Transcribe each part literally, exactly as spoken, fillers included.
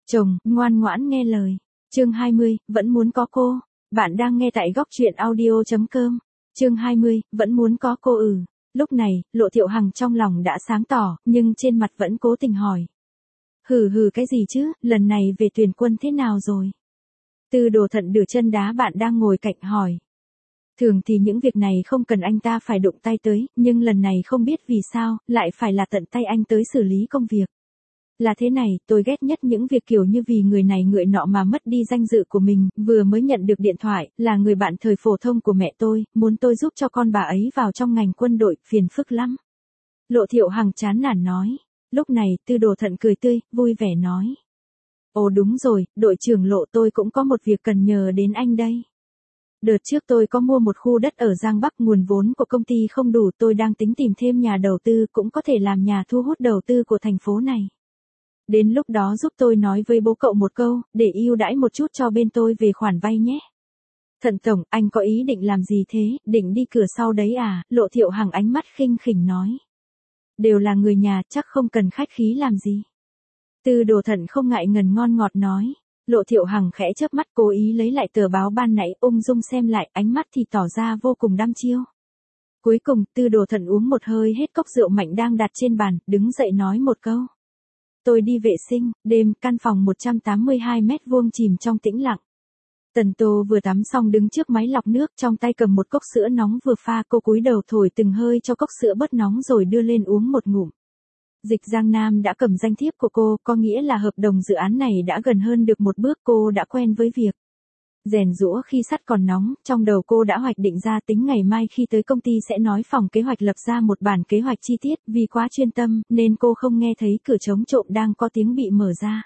chồng, ngoan ngoãn nghe lời. Chương hai mươi, vẫn muốn có cô. Bạn đang nghe tại góc truyện audio chấm com. Chương hai mươi, vẫn muốn có cô ừ. Lúc này, Lộ Thiệu Hằng trong lòng đã sáng tỏ, nhưng trên mặt vẫn cố tình hỏi. Hừ hừ cái gì chứ, lần này về tuyển quân thế nào rồi? Tư Đồ Thận đưa chân đá bạn đang ngồi cạnh hỏi. Thường thì những việc này không cần anh ta phải đụng tay tới, nhưng lần này không biết vì sao, lại phải là tận tay anh tới xử lý công việc. Là thế này, tôi ghét nhất những việc kiểu như vì người này người nọ mà mất đi danh dự của mình, vừa mới nhận được điện thoại, là người bạn thời phổ thông của mẹ tôi, muốn tôi giúp cho con bà ấy vào trong ngành quân đội, phiền phức lắm. Lộ Thiệu Hằng chán nản nói. Lúc này, Tư Đồ Thận cười tươi, vui vẻ nói. Ồ đúng rồi, đội trưởng Lộ tôi cũng có một việc cần nhờ đến anh đây. Đợt trước tôi có mua một khu đất ở Giang Bắc, nguồn vốn của công ty không đủ, tôi đang tính tìm thêm nhà đầu tư cũng có thể làm nhà thu hút đầu tư của thành phố này. Đến lúc đó giúp tôi nói với bố cậu một câu, để ưu đãi một chút cho bên tôi về khoản vay nhé. Thận tổng, anh có ý định làm gì thế, định đi cửa sau đấy à? Lộ Thiệu Hằng ánh mắt khinh khỉnh nói. Đều là người nhà, chắc không cần khách khí làm gì. Tư Đồ Thận không ngại ngần ngon ngọt nói. Lộ Thiệu Hằng khẽ chớp mắt cố ý lấy lại tờ báo ban nãy, ung dung xem lại, ánh mắt thì tỏ ra vô cùng đăm chiêu. Cuối cùng, Tư Đồ Thận uống một hơi hết cốc rượu mạnh đang đặt trên bàn, đứng dậy nói một câu. Tôi đi vệ sinh. Đêm, căn phòng một trăm tám mươi hai mét vuông chìm trong tĩnh lặng. Tần Tô vừa tắm xong đứng trước máy lọc nước, trong tay cầm một cốc sữa nóng vừa pha, cô cúi đầu thổi từng hơi cho cốc sữa bớt nóng rồi đưa lên uống một ngụm. Dịch Giang Nam đã cầm danh thiếp của cô, có nghĩa là hợp đồng dự án này đã gần hơn được một bước, cô đã quen với việc rèn giũa khi sắt còn nóng, trong đầu cô đã hoạch định ra tính ngày mai khi tới công ty sẽ nói phòng kế hoạch lập ra một bản kế hoạch chi tiết, vì quá chuyên tâm, nên cô không nghe thấy cửa chống trộm đang có tiếng bị mở ra.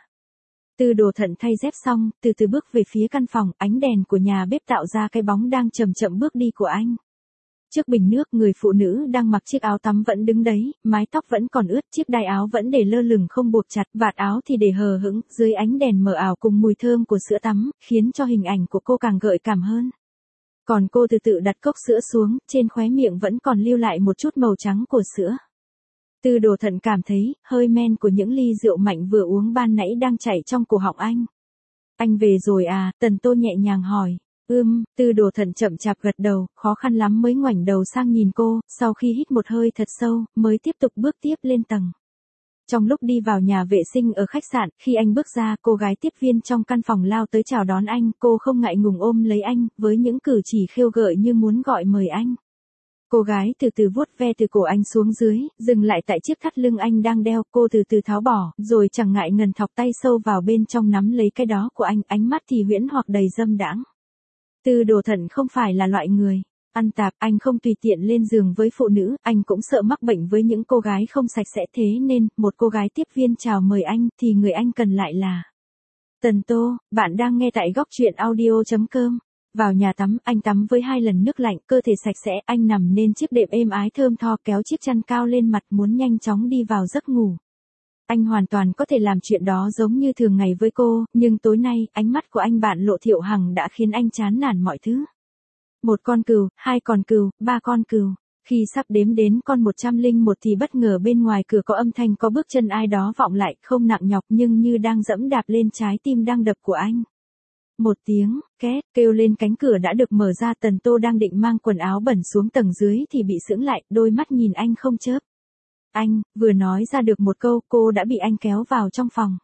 Tư Đồ Thận thay dép xong, từ từ bước về phía căn phòng, ánh đèn của nhà bếp tạo ra cái bóng đang chậm chậm bước đi của anh. Trước bình nước, người phụ nữ đang mặc chiếc áo tắm vẫn đứng đấy, mái tóc vẫn còn ướt, chiếc đai áo vẫn để lơ lửng không buộc chặt, vạt áo thì để hờ hững, dưới ánh đèn mờ ảo cùng mùi thơm của sữa tắm, khiến cho hình ảnh của cô càng gợi cảm hơn. Còn cô từ từ đặt cốc sữa xuống, trên khóe miệng vẫn còn lưu lại một chút màu trắng của sữa. Tư Đồ Thận cảm thấy, hơi men của những ly rượu mạnh vừa uống ban nãy đang chảy trong cổ họng anh. Anh về rồi à? Tần Tô nhẹ nhàng hỏi. Ưm, Tư Đồ Thận chậm chạp gật đầu, khó khăn lắm mới ngoảnh đầu sang nhìn cô, sau khi hít một hơi thật sâu, mới tiếp tục bước tiếp lên tầng. Trong lúc đi vào nhà vệ sinh ở khách sạn, khi anh bước ra, cô gái tiếp viên trong căn phòng lao tới chào đón anh, cô không ngại ngùng ôm lấy anh, với những cử chỉ khêu gợi như muốn gọi mời anh. Cô gái từ từ vuốt ve từ cổ anh xuống dưới, dừng lại tại chiếc thắt lưng anh đang đeo, cô từ từ tháo bỏ, rồi chẳng ngại ngần thọc tay sâu vào bên trong nắm lấy cái đó của anh, ánh mắt thì huyễn hoặc đầy dâm đãng. Tư Đồ Thận không phải là loại người ăn tạp, anh không tùy tiện lên giường với phụ nữ, anh cũng sợ mắc bệnh với những cô gái không sạch sẽ, thế nên, một cô gái tiếp viên chào mời anh, thì người anh cần lại là Tần Tô. Bạn đang nghe tại góc truyện audio chấm com. Vào nhà tắm, anh tắm với hai lần nước lạnh, cơ thể sạch sẽ, anh nằm lên chiếc đệm êm ái thơm tho, kéo chiếc chăn cao lên mặt, muốn nhanh chóng đi vào giấc ngủ. Anh hoàn toàn có thể làm chuyện đó giống như thường ngày với cô, nhưng tối nay, ánh mắt của anh bạn Lộ Thiệu Hằng đã khiến anh chán nản mọi thứ. Một con cừu, hai con cừu, ba con cừu. Khi sắp đếm đến con một trăm lẻ một thì bất ngờ bên ngoài cửa có âm thanh có bước chân ai đó vọng lại, không nặng nhọc nhưng như đang dẫm đạp lên trái tim đang đập của anh. Một tiếng, két, kêu lên, cánh cửa đã được mở ra, Tần Tô đang định mang quần áo bẩn xuống tầng dưới thì bị sững lại, đôi mắt nhìn anh không chớp. Anh, vừa nói ra được một câu, cô đã bị anh kéo vào trong phòng.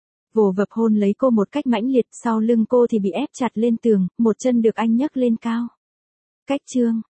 Vồ vập hôn lấy cô một cách mãnh liệt, sau lưng cô thì bị ép chặt lên tường, một chân được anh nhấc lên cao. Cách chương.